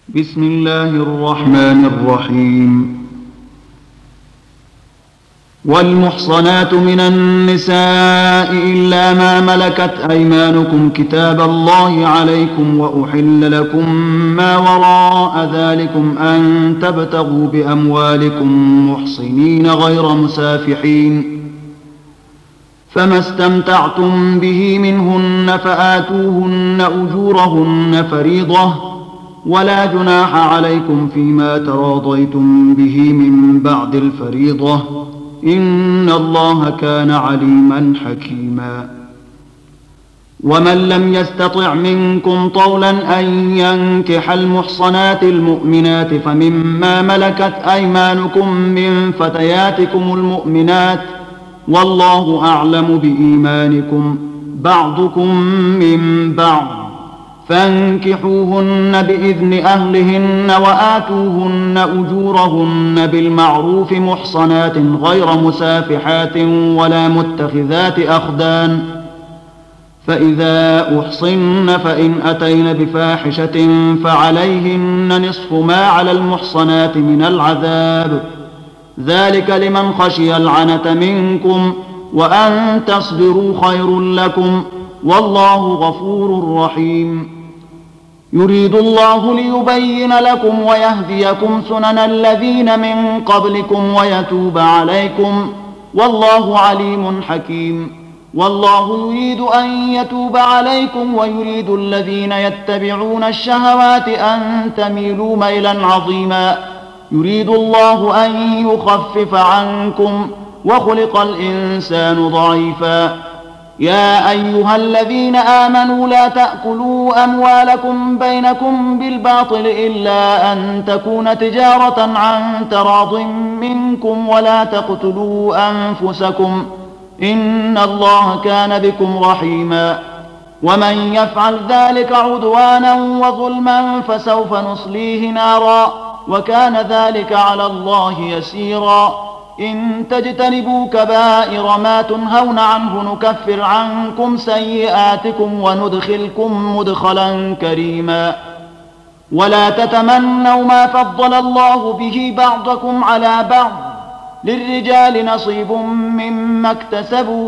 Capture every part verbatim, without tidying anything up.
بسم الله الرحمن الرحيم. والمحصنات من النساء إلا ما ملكت أيمانكم كتاب الله عليكم وأحل لكم ما وراء ذلكم أن تبتغوا بأموالكم محصنين غير مسافحين، فما استمتعتم به منهن فآتوهن أجورهن فريضة، ولا جناح عليكم فيما تراضيتم به من بعد الفريضة، إن الله كان عليما حكيما. ومن لم يستطع منكم طولا أن ينكح المحصنات المؤمنات فمما ملكت أيمانكم من فتياتكم المؤمنات، والله أعلم بإيمانكم، بعضكم من بعض، فانكحوهن بإذن أهلهن وآتوهن أجورهن بالمعروف محصنات غير مسافحات ولا متخذات أخدان، فإذا أحصن فإن أتين بفاحشة فعليهن نصف ما على المحصنات من العذاب، ذلك لمن خشي العنة منكم، وأن تصبروا خير لكم، والله غفور رحيم. يريد الله ليبين لكم ويهديكم سنن الذين من قبلكم ويتوب عليكم، والله عليم حكيم. والله يريد أن يتوب عليكم ويريد الذين يتبعون الشهوات أن تميلوا ميلا عظيما. يريد الله أن يخفف عنكم، وخلق الإنسان ضعيفا. يا أيها الذين آمنوا لا تأكلوا أموالكم بينكم بالباطل إلا أن تكون تجارة عن تراض منكم، ولا تقتلوا أنفسكم، إن الله كان بكم رحيما. ومن يفعل ذلك عدوانا وظلما فسوف نصليه نارا، وكان ذلك على الله يسيرا. إن تجتنبوا كبائر ما تنهون عنه نكفر عنكم سيئاتكم وندخلكم مدخلا كريما. ولا تتمنوا ما فضل الله به بعضكم على بعض، للرجال نصيب مما اكتسبوا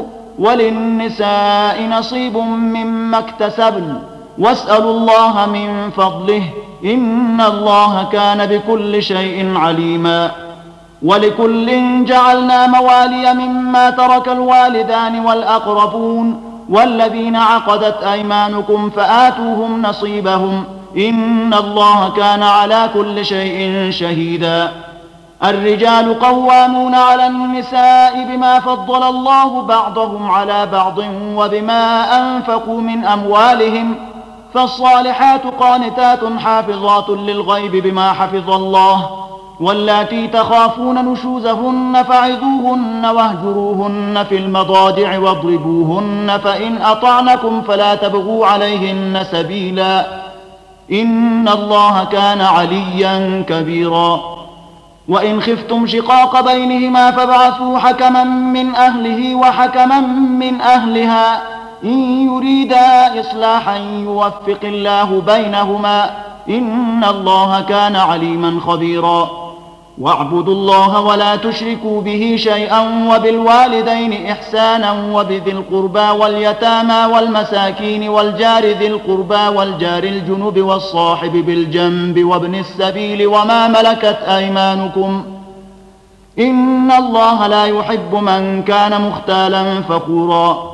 وللنساء نصيب مما اكتسبن، واسألوا الله من فضله، إن الله كان بكل شيء عليما. ولكل جعلنا موالي مما ترك الوالدان والأقربون والذين عقدت أيمانكم فآتوهم نصيبهم، إن الله كان على كل شيء شهيدا. الرجال قوامون على النساء بما فضل الله بعضهم على بعض وبما أنفقوا من أموالهم، فالصالحات قانتات حافظات للغيب بما حفظ الله. واللاتي تخافون نشوزهن فعظوهن واهجروهن في المضاجع واضربوهن، فإن أطعنكم فلا تبغوا عليهن سبيلا، إن الله كان عليا كبيرا. وإن خفتم شقاق بينهما فابعثوا حكما من أهله وحكما من أهلها، إن يريدا إصلاحا يوفق الله بينهما، إن الله كان عليما خبيرا. واعبدوا الله ولا تشركوا به شيئا، وبالوالدين إحسانا، وبذي القربى واليتامى والمساكين والجار ذي القربى والجار الجنب والصاحب بالجنب وابن السبيل وما ملكت أيمانكم، إن الله لا يحب من كان مختالا فخورا.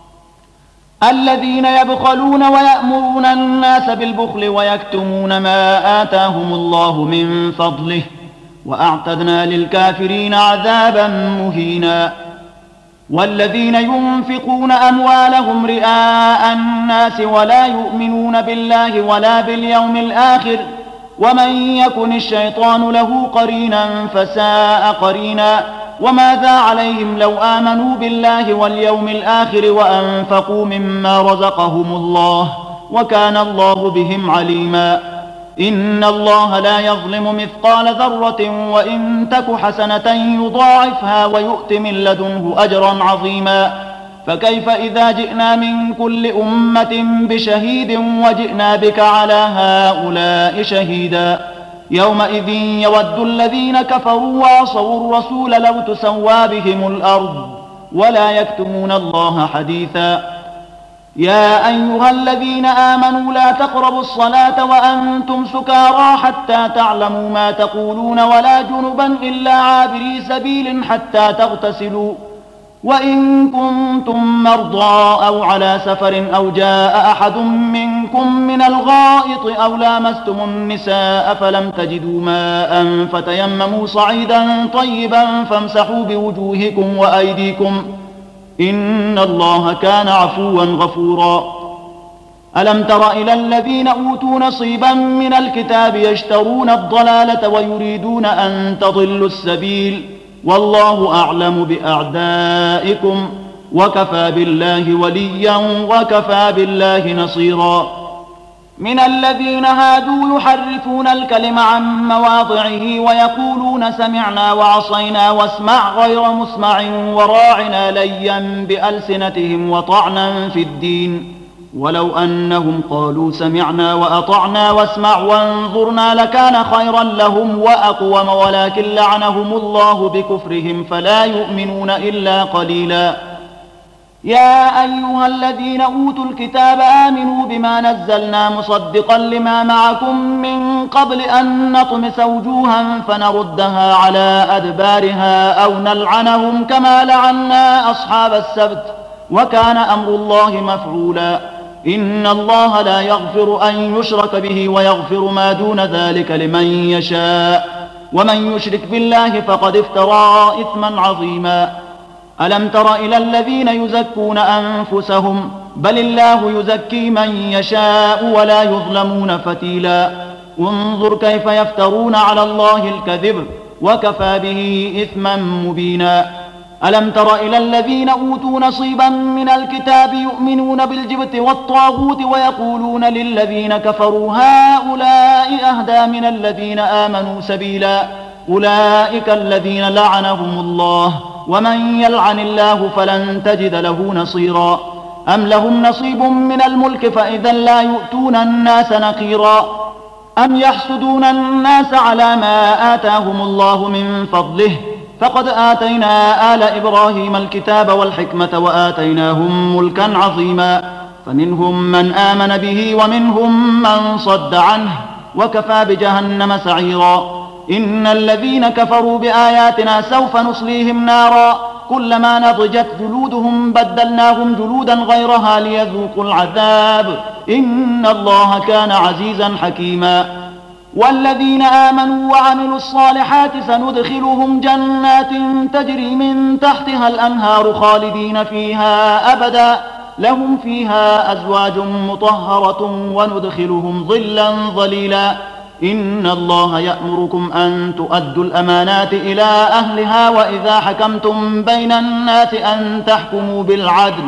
الذين يبخلون ويأمرون الناس بالبخل ويكتمون ما آتاهم الله من فضله، وأعتدنا للكافرين عذابا مهينا. والذين ينفقون أموالهم رئاء الناس ولا يؤمنون بالله ولا باليوم الآخر، ومن يكن الشيطان له قرينا فساء قرينا. وماذا عليهم لو آمنوا بالله واليوم الآخر وأنفقوا مما رزقهم الله، وكان الله بهم عليما. إن الله لا يظلم مثقال ذرة، وإن تك حسنة يضاعفها ويؤت من لدنه أجرا عظيما. فكيف إذا جئنا من كل أمة بشهيد وجئنا بك على هؤلاء شهيدا يومئذ يود الذين كفروا وعصوا الرسول لو تسوى بهم الأرض ولا يكتمون الله حديثا يا أيها الذين آمنوا لا تقربوا الصلاة وأنتم سكارى حتى تعلموا ما تقولون ولا جنبا إلا عابري سبيل حتى تغتسلوا وإن كنتم مرضى أو على سفر أو جاء أحد منكم من الغائط أو لامستم النساء فلم تجدوا ماء فتيمموا صعيدا طيبا فامسحوا بوجوهكم وأيديكم إن الله كان عفوا غفورا ألم تر إلى الذين أوتوا نصيبا من الكتاب يشترون الضلالة ويريدون أن تضلوا السبيل والله أعلم بأعدائكم وكفى بالله وليا وكفى بالله نصيرا من الذين هادوا يحرفون الكلم عن مواضعه ويقولون سمعنا وعصينا واسمع غير مسمع وراعنا ليا بألسنتهم وطعنا في الدين ولو أنهم قالوا سمعنا وأطعنا واسمع وانظرنا لكان خيرا لهم وأقوم ولكن لعنهم الله بكفرهم فلا يؤمنون إلا قليلا يا أيها الذين أوتوا الكتاب آمنوا بما نزلنا مصدقا لما معكم من قبل أن نطمس وجوها فنردها على أدبارها أو نلعنهم كما لعنا أصحاب السبت وكان أمر الله مفعولا إن الله لا يغفر أن يشرك به ويغفر ما دون ذلك لمن يشاء ومن يشرك بالله فقد افترى إثما عظيما ألم تر إلى الذين يزكون أنفسهم بل الله يزكي من يشاء ولا يظلمون فتيلا انظر كيف يفترون على الله الكذب وكفى به إثما مبينا ألم تر إلى الذين أوتوا نصيبا من الكتاب يؤمنون بالجبت والطاغوت ويقولون للذين كفروا هؤلاء أهدى من الذين آمنوا سبيلا أولئك الذين لعنهم الله ومن يلعن الله فلن تجد له نصيرا أم لهم نصيب من الملك فإذا لا يؤتون الناس نقيرا أم يحسدون الناس على ما آتاهم الله من فضله فقد آتينا آل إبراهيم الكتاب والحكمة وآتيناهم ملكا عظيما فمنهم من آمن به ومنهم من صد عنه وكفى بجهنم سعيرا إن الذين كفروا بآياتنا سوف نصليهم نارا كلما نضجت جلودهم بدلناهم جلودا غيرها ليذوقوا العذاب إن الله كان عزيزا حكيما والذين آمنوا وعملوا الصالحات سندخلهم جنات تجري من تحتها الأنهار خالدين فيها أبدا لهم فيها أزواج مطهرة وندخلهم ظلا ظليلا إن الله يأمركم أن تؤدوا الأمانات إلى أهلها وإذا حكمتم بين الناس أن تحكموا بالعدل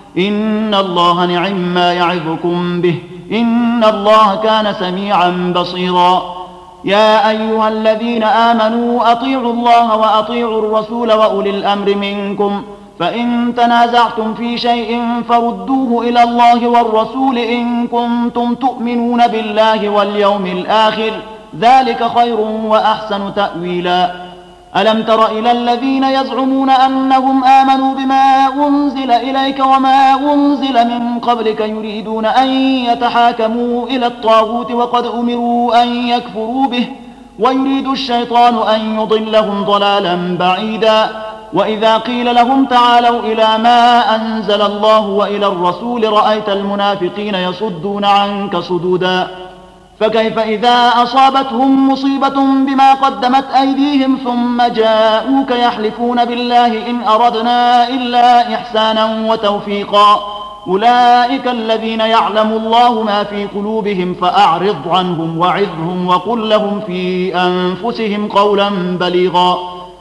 إن الله نعم ما يعظكم به إن الله كان سميعا بصيرا يا أيها الذين آمنوا أطيعوا الله وأطيعوا الرسول وأولي الأمر منكم فإن تنازعتم في شيء فردوه إلى الله والرسول إن كنتم تؤمنون بالله واليوم الآخر ذلك خير وأحسن تأويلا ألم تر إلى الذين يزعمون أنهم آمنوا بما أنزل إليك وما أنزل من قبلك يريدون أن يتحاكموا إلى الطاغوت وقد أمروا أن يكفروا به ويريد الشيطان أن يضلهم ضلالا بعيدا وإذا قيل لهم تعالوا إلى ما أنزل الله وإلى الرسول رأيت المنافقين يصدون عنك صدودا فكيف إذا أصابتهم مصيبة بما قدمت أيديهم ثم جاءوك يحلفون بالله إن أردنا إلا إحسانا وتوفيقا أولئك الذين يعلم الله ما في قلوبهم فأعرض عنهم وعظهم وقل لهم في أنفسهم قولا بليغا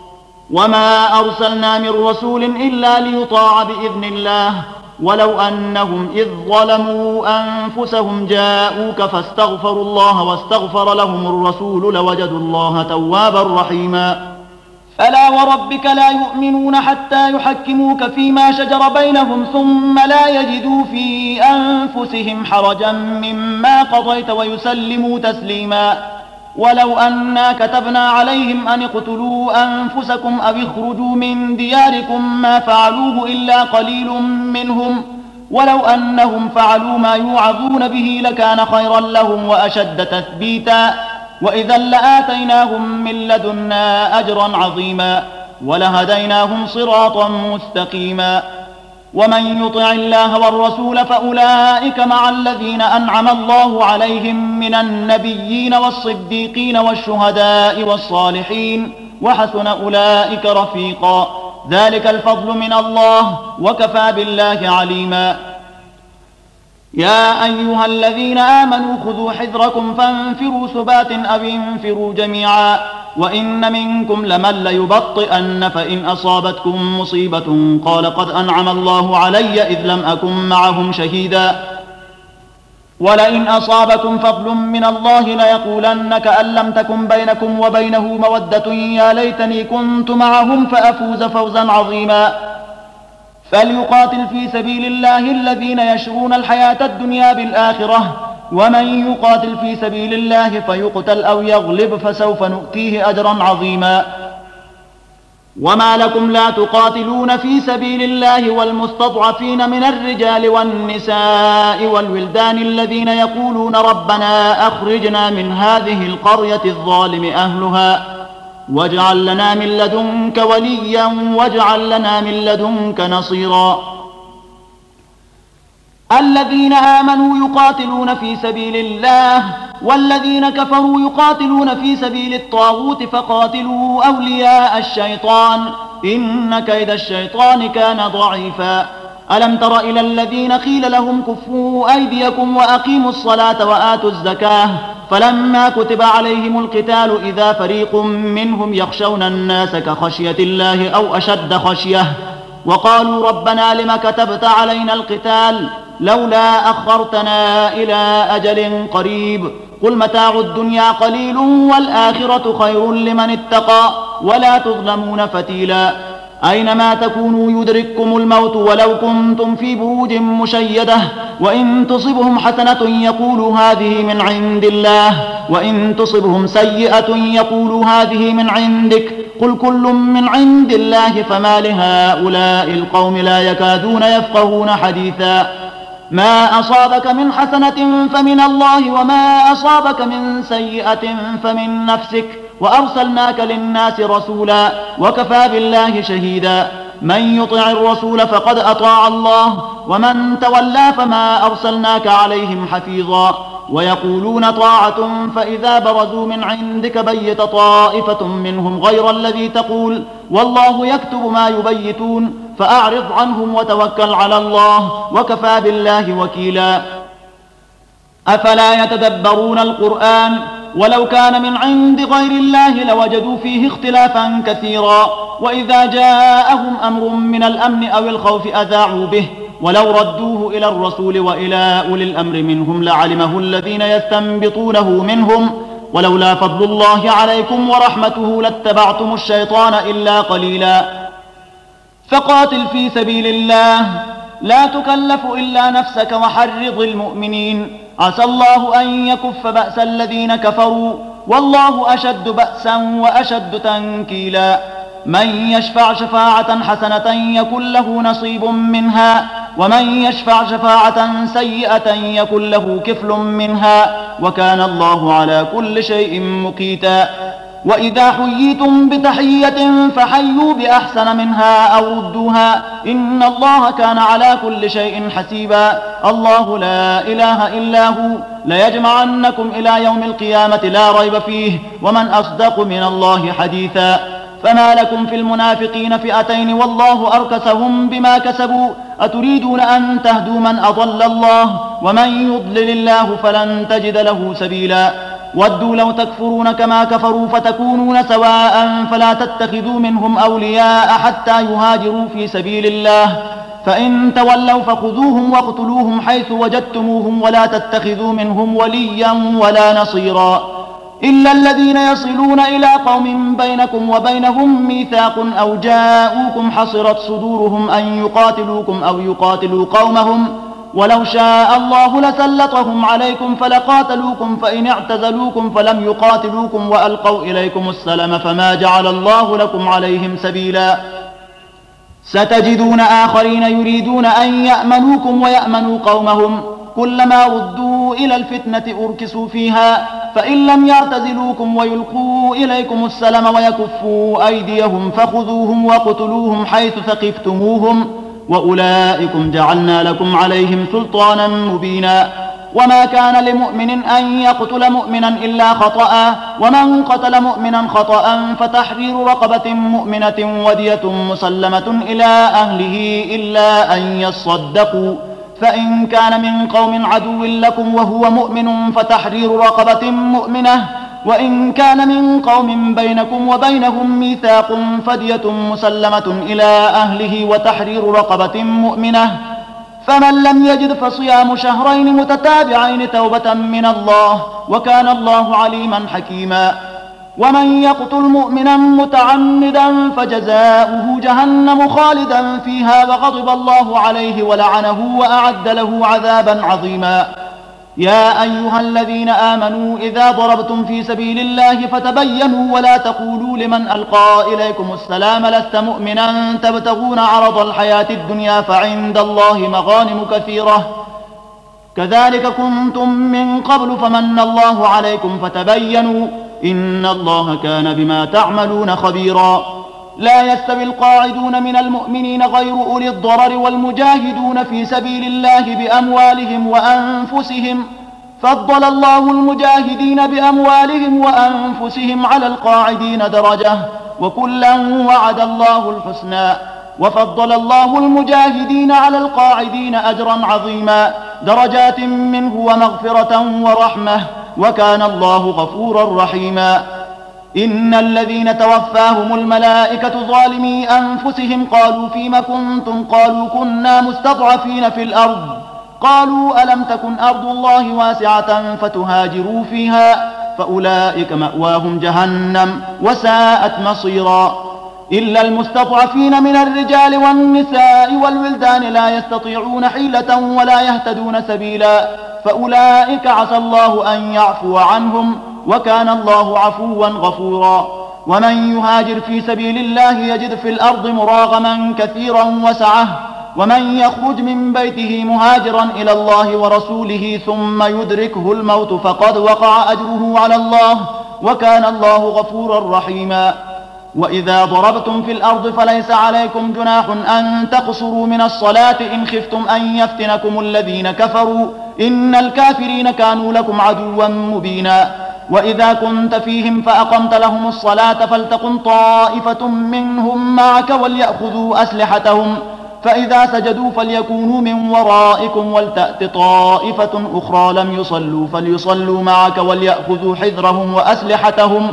وما أرسلنا من رسول إلا ليطاع بإذن الله ولو أنهم إذ ظلموا أنفسهم جاءوك فاستغفروا الله واستغفر لهم الرسول لوجدوا الله توابا رحيما فلا وربك لا يؤمنون حتى يحكموك فيما شجر بينهم ثم لا يجدوا في أنفسهم حرجا مما قضيت ويسلموا تسليما ولو أنا كتبنا عليهم أن اقتلوا أنفسكم أو اخرجوا من دياركم ما فعلوه إلا قليل منهم ولو أنهم فعلوا ما يوعظون به لكان خيرا لهم وأشد تثبيتا وإذا لآتيناهم من لدنا أجرا عظيما ولهديناهم صراطا مستقيما ومن يطع الله والرسول فأولئك مع الذين أنعم الله عليهم من النبيين والصديقين والشهداء والصالحين وحسن أولئك رفيقا ذلك الفضل من الله وكفى بالله عليما يا أيها الذين آمنوا خذوا حذركم فانفروا ثبات أو انفروا جميعا وإن منكم لمن ليبطئن فإن أصابتكم مصيبة قال قد أنعم الله علي إذ لم أكن معهم شهيدا ولئن أصابكم فضل من الله ليقولن كأن لم تكن بينكم وبينه مودة يا ليتني كنت معهم فأفوز فوزا عظيما فليقاتل في سبيل الله الذين يشرون الحياة الدنيا بالآخرة ومن يقاتل في سبيل الله فيقتل أو يغلب فسوف نؤتيه أجرا عظيما وما لكم لا تقاتلون في سبيل الله والمستضعفين من الرجال والنساء والولدان الذين يقولون ربنا أخرجنا من هذه القرية الظالم أهلها واجعل لنا من لدنك وليا واجعل لنا من لدنك نصيرا الذين آمنوا يقاتلون في سبيل الله والذين كفروا يقاتلون في سبيل الطاغوت فقاتلوا أولياء الشيطان إن كيد الشيطان كان ضعيفا ألم تر إلى الذين قيل لهم كفوا أيديكم وأقيموا الصلاة وآتوا الزكاة فلما كتب عليهم القتال إذا فريق منهم يخشون الناس كخشية الله أو أشد خشية وقالوا ربنا لم كتبت علينا القتال لولا أخرتنا إلى أجل قريب قل متاع الدنيا قليل والآخرة خير لمن اتقى ولا تظلمون فتيلا أينما تكونوا يدرككم الموت ولو كنتم في بروج مشيدة وإن تصبهم حسنة يقولوا هذه من عند الله وإن تصبهم سيئة يقولوا هذه من عندك قل كل من عند الله فما لهؤلاء القوم لا يكادون يفقهون حديثا ما أصابك من حسنة فمن الله وما أصابك من سيئة فمن نفسك وأرسلناك للناس رسولا وكفى بالله شهيدا من يطع الرسول فقد أطاع الله ومن تولى فما أرسلناك عليهم حفيظا ويقولون طاعة فإذا برزوا من عندك بيت طائفة منهم غير الذي تقول والله يكتب ما يبيتون فأعرض عنهم وتوكل على الله وكفى بالله وكيلا أفلا يتدبرون القرآن ولو كان من عند غير الله لوجدوا فيه اختلافا كثيرا وإذا جاءهم أمر من الأمن أو الخوف أذاعوا به ولو ردوه إلى الرسول وإلى أولي الأمر منهم لعلمه الذين يستنبطونه منهم ولولا فضل الله عليكم ورحمته لاتبعتم الشيطان إلا قليلا فقاتل في سبيل الله لا تكلف إلا نفسك وحرض المؤمنين عسى الله أن يكف بأس الذين كفروا والله أشد بأسا وأشد تنكيلا من يشفع شفاعة حسنة يكن له نصيب منها ومن يشفع شفاعة سيئة يكن له كفل منها وكان الله على كل شيء مقيتا وإذا حييتم بتحية فحيوا بأحسن منها أو ردوها إن الله كان على كل شيء حسيبا الله لا إله إلا هو ليجمعنكم إلى يوم القيامة لا ريب فيه ومن أصدق من الله حديثا فما لكم في المنافقين فئتين والله أركسهم بما كسبوا أتريدون أن تهدوا من أضل الله ومن يضلل الله فلن تجد له سبيلا ودوا لو تكفرون كما كفروا فتكونون سواء فلا تتخذوا منهم أولياء حتى يهاجروا في سبيل الله فإن تولوا فخذوهم واقتلوهم حيث وجدتموهم ولا تتخذوا منهم وليا ولا نصيرا إلا الذين يصلون إلى قوم بينكم وبينهم ميثاق أو جاءوكم حصرت صدورهم أن يقاتلوكم أو يقاتلوا قومهم ولو شاء الله لسلطهم عليكم فلقاتلوكم فإن اعتزلوكم فلم يقاتلوكم وألقوا إليكم السلم فما جعل الله لكم عليهم سبيلا ستجدون آخرين يريدون أن يأمنوكم ويأمنوا قومهم كلما ردوا إلى الفتنة أركسوا فيها فإن لم يعتزلوكم ويلقوا إليكم السلم ويكفوا أيديهم فخذوهم وقتلوهم حيث ثقفتموهم وأولئكم جعلنا لكم عليهم سلطانا مبينا وما كان لمؤمن أن يقتل مؤمنا إلا خطأ ومن قتل مؤمنا خطأ فتحرير رقبة مؤمنة ودية مسلمة إلى أهله إلا أن يصدقوا فإن كان من قوم عدو لكم وهو مؤمن فتحرير رقبة مؤمنة وإن كان من قوم بينكم وبينهم ميثاق فدية مسلمة إلى أهله وتحرير رقبة مؤمنة فمن لم يجد فصيام شهرين متتابعين توبة من الله وكان الله عليما حكيما ومن يقتل مؤمنا متعمدا فجزاؤه جهنم خالدا فيها وغضب الله عليه ولعنه وأعد له عذابا عظيما يا أيها الذين آمنوا إذا ضربتم في سبيل الله فتبينوا ولا تقولوا لمن ألقى إليكم السلام لست مؤمنا تبتغون عرض الحياة الدنيا فعند الله مغانم كثيرة كذلك كنتم من قبل فمن الله عليكم فتبينوا إن الله كان بما تعملون خبيرا لا يستوي القاعدون من المؤمنين غير أولي الضرر والمجاهدون في سبيل الله بأموالهم وأنفسهم فضل الله المجاهدين بأموالهم وأنفسهم على القاعدين درجة وكلا وعد الله الحسنى وفضل الله المجاهدين على القاعدين أجرا عظيما درجات منه ومغفرة ورحمة وكان الله غفورا رحيما إن الذين توفاهم الملائكة ظالمي أنفسهم قالوا فيم كنتم قالوا كنا مستضعفين في الأرض قالوا ألم تكن أرض الله واسعة فتهاجروا فيها فأولئك مأواهم جهنم وساءت مصيرا إلا المستضعفين من الرجال والنساء والولدان لا يستطيعون حيلة ولا يهتدون سبيلا فأولئك عسى الله أن يعفو عنهم وكان الله عفوا غفورا ومن يهاجر في سبيل الله يجد في الأرض مراغما كثيرا وسعة ومن يخرج من بيته مهاجرا إلى الله ورسوله ثم يدركه الموت فقد وقع أجره على الله وكان الله غفورا رحيما وإذا ضربتم في الأرض فليس عليكم جناح أن تقصروا من الصلاة إن خفتم أن يفتنكم الذين كفروا إن الكافرين كانوا لكم عدوا مبينا وإذا كنت فيهم فأقمت لهم الصلاة فلتقم طائفة منهم معك وليأخذوا أسلحتهم فإذا سجدوا فليكونوا من ورائكم ولتأت طائفة أخرى لم يصلوا فليصلوا معك وليأخذوا حذرهم وأسلحتهم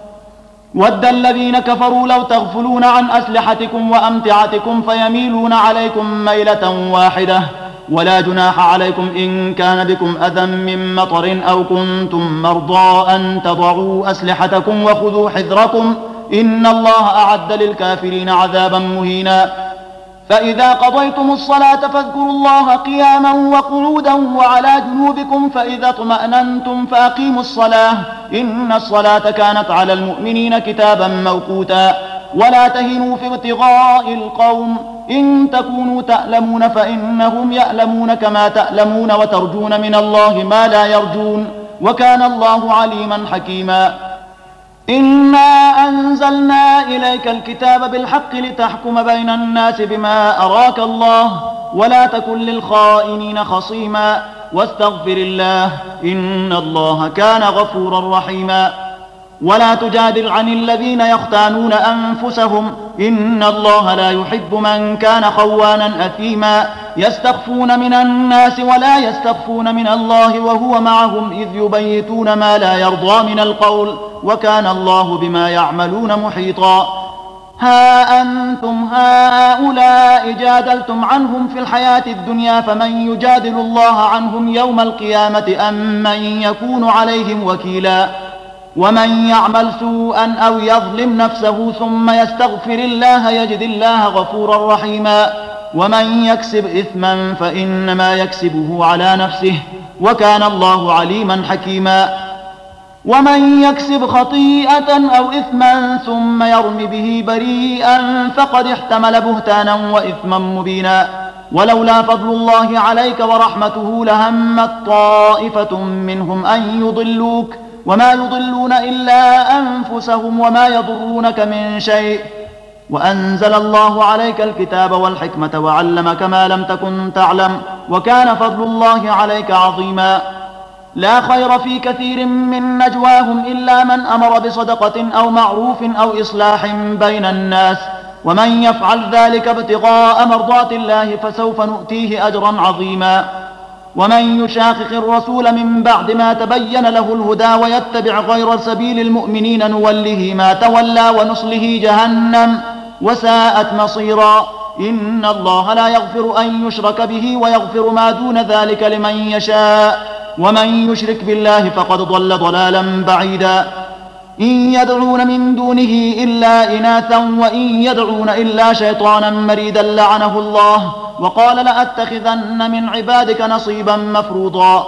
ود الذين كفروا لو تغفلون عن أسلحتكم وأمتعتكم فيميلون عليكم ميلة واحدة ولا جناح عليكم إن كان بكم أذى من مطر أو كنتم مرضى أن تضعوا أسلحتكم وخذوا حذركم إن الله أعد للكافرين عذابا مهينا فإذا قضيتم الصلاة فاذكروا الله قياما وقعودا وعلى جنوبكم فإذا اطمأننتم فأقيموا الصلاة إن الصلاة كانت على المؤمنين كتابا موقوتا ولا تهنوا في ابتغاء القوم إن تكونوا تألمون فإنهم يألمون كما تألمون وترجون من الله ما لا يرجون وكان الله عليما حكيما إنا أنزلنا إليك الكتاب بالحق لتحكم بين الناس بما أراك الله ولا تكن للخائنين خصيما واستغفر الله إن الله كان غفورا رحيما ولا تجادل عن الذين يختانون أنفسهم إن الله لا يحب من كان خوانا أثيما يستخفون من الناس ولا يستخفون من الله وهو معهم إذ يبيتون ما لا يرضى من القول وكان الله بما يعملون محيطا ها أنتم هؤلاء جادلتم عنهم في الحياة الدنيا فمن يجادل الله عنهم يوم القيامة أم من يكون عليهم وكيلا ومن يعمل سوءا أو يظلم نفسه ثم يستغفر الله يجد الله غفورا رحيما ومن يكسب إثما فإنما يكسبه على نفسه وكان الله عليما حكيما ومن يكسب خطيئة أو إثما ثم يرم به بريئا فقد احتمل بهتانا وإثما مبينا ولولا فضل الله عليك ورحمته لهمت طائفة منهم أن يضلوك وما يضلون إلا أنفسهم وما يضرونك من شيء وأنزل الله عليك الكتاب والحكمة وعلمك ما لم تكن تعلم وكان فضل الله عليك عظيما لا خير في كثير من نجواهم إلا من أمر بصدقة أو معروف أو إصلاح بين الناس ومن يفعل ذلك ابتغاء مرضات الله فسوف نؤتيه أجرا عظيما ومن يشاقق الرسول من بعد ما تبين له الهدى ويتبع غير سبيل المؤمنين نوله ما تولى ونصله جهنم وساءت مصيرا إن الله لا يغفر أن يشرك به ويغفر ما دون ذلك لمن يشاء ومن يشرك بالله فقد ضل ضلالا بعيدا إن يدعون من دونه إلا إناثا وإن يدعون إلا شيطانا مريدا لعنه الله وقال لأتخذن من عبادك نصيبا مفروضا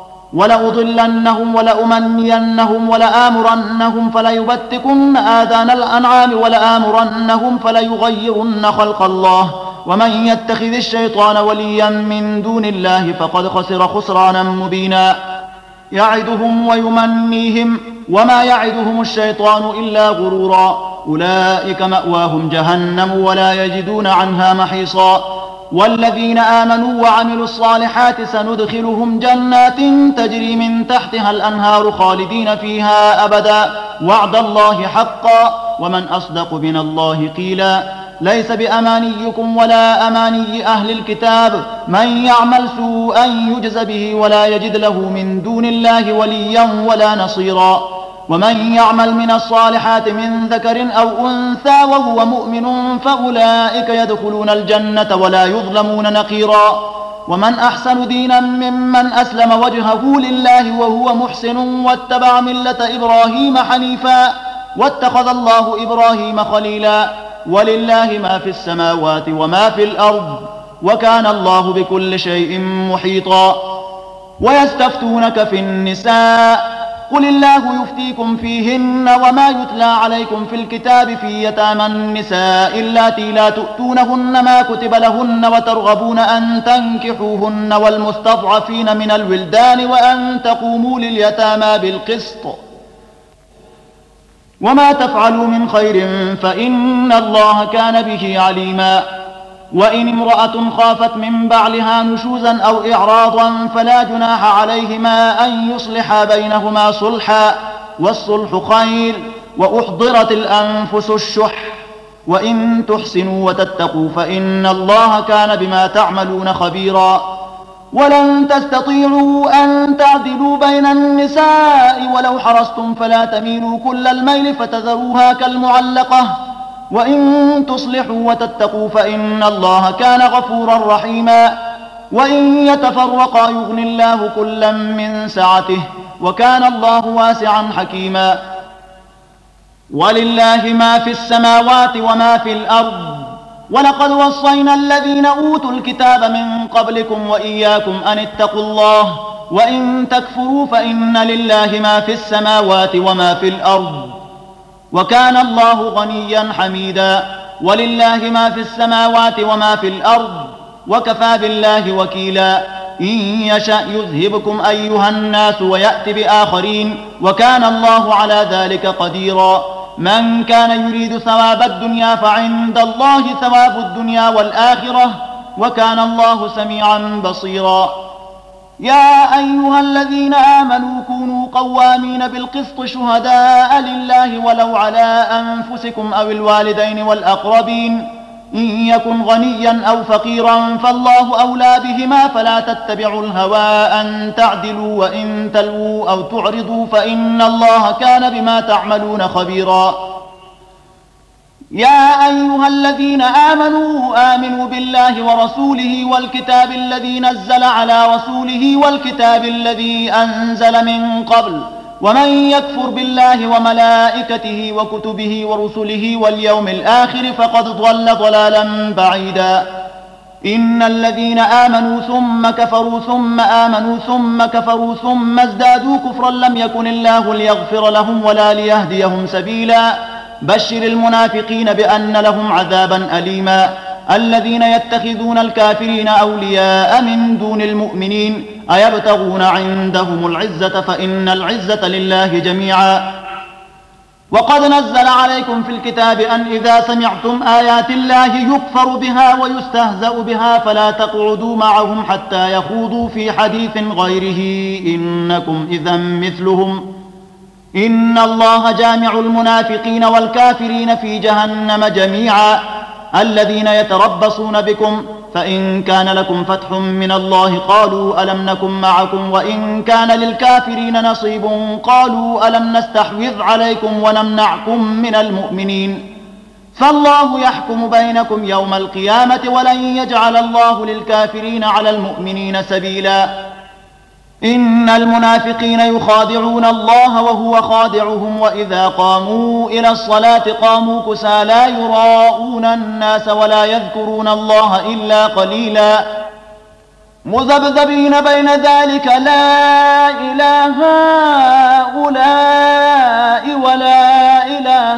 ولأضلنهم ولأمنينهم ولآمرنهم فليبتكن آذان الأنعام ولآمرنهم فليغيرن خلق الله ومن يتخذ الشيطان وليا من دون الله فقد خسر خسرانا مبينا يعدهم ويمنيهم وما يعدهم الشيطان إلا غرورا أولئك مأواهم جهنم ولا يجدون عنها محيصا والذين آمنوا وعملوا الصالحات سندخلهم جنات تجري من تحتها الأنهار خالدين فيها أبدا وعد الله حقا ومن أصدق من الله قيلا ليس بأمانيكم ولا أماني أهل الكتاب من يعمل سوءا يجز به ولا يجد له من دون الله وليا ولا نصيرا ومن يعمل من الصالحات من ذكر أو أنثى وهو مؤمن فأولئك يدخلون الجنة ولا يظلمون نقيرا ومن أحسن دينا ممن أسلم وجهه لله وهو محسن واتبع ملة إبراهيم حنيفا واتخذ الله إبراهيم خليلا ولله ما في السماوات وما في الأرض وكان الله بكل شيء محيطا ويستفتونك في النساء قل الله يفتيكم فيهن وما يتلى عليكم في الكتاب في يتامى النساء اللاتي لا تؤتونهن ما كتب لهن وترغبون أن تنكحوهن والمستضعفين من الولدان وأن تقوموا لليتامى بالقسط وما تفعلوا من خير فإن الله كان به عليما وإن امرأة خافت من بعلها نشوزا أو إعراضا فلا جناح عليهما أن يصلحا بينهما صلحا والصلح خير وأحضرت الأنفس الشح وإن تحسنوا وتتقوا فإن الله كان بما تعملون خبيرا ولن تستطيعوا أن تعدلوا بين النساء ولو حرصتم فلا تميلوا كل الميل فتذروها كالمعلقة وإن تصلحوا وتتقوا فإن الله كان غفورا رحيما وإن يتفرقا يغني الله كلا من سعته وكان الله واسعا حكيما ولله ما في السماوات وما في الأرض ولقد وصينا الذين أوتوا الكتاب من قبلكم وإياكم أن اتقوا الله وإن تكفروا فإن لله ما في السماوات وما في الأرض وكان الله غنيا حميدا ولله ما في السماوات وما في الأرض وكفى بالله وكيلا إن يشأ يذهبكم أيها الناس ويأتي بآخرين وكان الله على ذلك قديرا من كان يريد ثواب الدنيا فعند الله ثواب الدنيا والآخرة وكان الله سميعا بصيرا يا أيها الذين آمنوا كونوا قوامين بالقسط شهداء لله ولو على أنفسكم أو الوالدين والأقربين إن يكن غنيا أو فقيرا فالله أولى بهما فلا تتبعوا الهوى أن تعدلوا وإن تلووا أو تعرضوا فإن الله كان بما تعملون خبيرا يا أيها الذين آمنوا آمنوا بالله ورسوله والكتاب الذي نزل على رسوله والكتاب الذي أنزل من قبل ومن يكفر بالله وملائكته وكتبه ورسله واليوم الآخر فقد ضل ضلالا بعيدا. إن الذين آمنوا ثم كفروا ثم آمنوا ثم كفروا ثم ازدادوا كفرا لم يكن الله ليغفر لهم ولا ليهديهم سبيلا. بشر المنافقين بأن لهم عذابا أليما. الذين يتخذون الكافرين أولياء من دون المؤمنين أيبتغون عندهم العزة فإن العزة لله جميعا. وقد نزل عليكم في الكتاب أن إذا سمعتم آيات الله يكفر بها ويستهزأ بها فلا تقعدوا معهم حتى يخوضوا في حديث غيره إنكم إذا مثلهم. إن الله جامع المنافقين والكافرين في جهنم جميعا. الذين يتربصون بكم فإن كان لكم فتح من الله قالوا ألم نكن معكم وإن كان للكافرين نصيب قالوا ألم نستحوذ عليكم ونمنعكم من المؤمنين. فالله يحكم بينكم يوم القيامة ولن يجعل الله للكافرين على المؤمنين سبيلا. إن المنافقين يخادعون الله وهو خادعهم وإذا قاموا إلى الصلاة قاموا كسى لا يراءون الناس ولا يذكرون الله إلا قليلا. مذبذبين بين ذلك لا إله هؤلاء ولا إله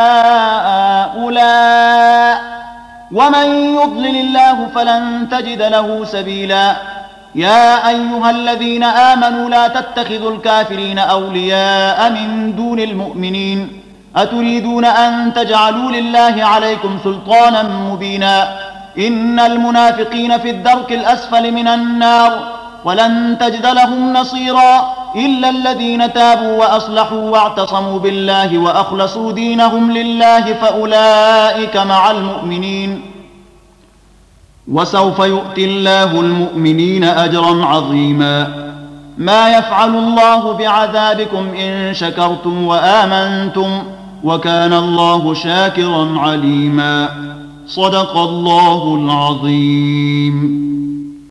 هؤلاء ومن يضلل الله فلن تجد له سبيلا. يا أيها الذين آمنوا لا تتخذوا الكافرين أولياء من دون المؤمنين أتريدون أن تجعلوا لله عليكم سلطانا مبينا. إن المنافقين في الدرك الأسفل من النار ولن تجد لهم نصيرا إلا الذين تابوا وأصلحوا واعتصموا بالله وأخلصوا دينهم لله فأولئك مع المؤمنين وسوف يؤتي الله المؤمنين أجرا عظيما. ما يفعل الله بعذابكم إن شكرتم وآمنتم وكان الله شاكرا عليما. صدق الله العظيم.